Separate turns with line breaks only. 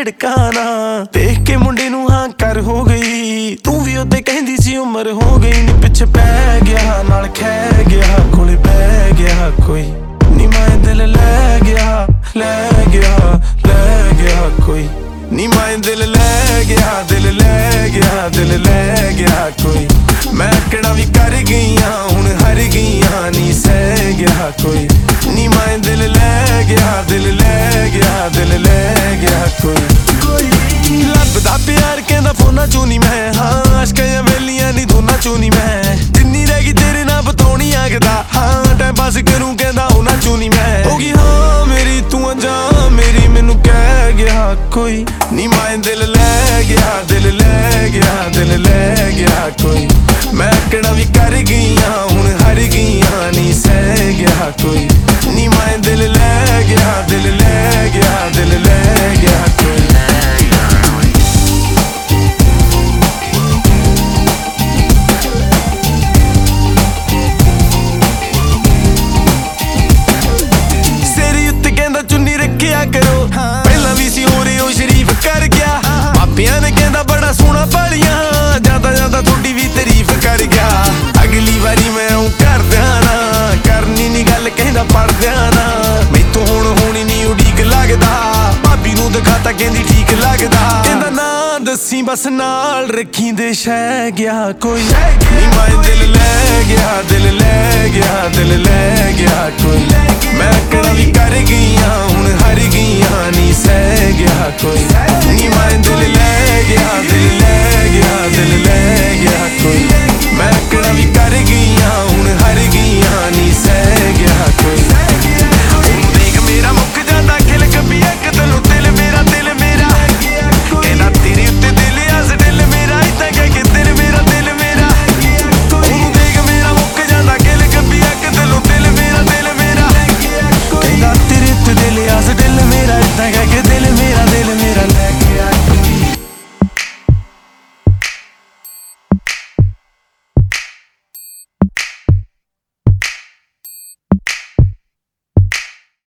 झिड़काना देख के मुंडे नूं हां कर हो गई तू भी उत्ते कहंदी सी उमर हो गई नी पिछे पै गया नाल खै गया कोले पै गया कोई नी मैं दिल लै गया कोई नी मैं दिल लै गया कोई मैं किहड़ा भी कर गईयां हुण हर गईयां नी सह गया कोई नी मैं दिल लै गया कोई लभदा प्यार कहंदा फोना चों नी मैं हाँ अशकां या वेलियां नी दोना चों नी मैं जिन्नी रह गई तेरे नाल बतौनी आखदा हाँ टाइम पास करूं कहंदा उन्हां चों नी मैं हो गई हाँ मेरी तू अजां मेरी मैनू कह गया कोई नी मैं दिल लै गया कोई मैं किहड़ा भी कर गईयां हुण हर गईयां नी सह गया कोई नी मैं दिल लै गया कोई सेरी उत्ते कहंदा चुन्नी रखिया करो पहला भी सी हो रहे हो शरीफ कर गया मापियां ने कहंदा बड़ा सोहना पालियां ज्यादा थोड़ी भी तारीफ कर गया अगली बारी मैं कर देना करनी नी गल कहंदा पढ़ देना मैथों हुण होनी नी उड़ीक लगदा भाभी नूं दिखाता कहंदी ठीक लगदा कहंदा ना दसी बस नाल रखी दे शह गया कोई नी मैं दिल लै गया कोई मैं किहड़ा भी कर गईयां हुण हर गईयां नी सह गया कोई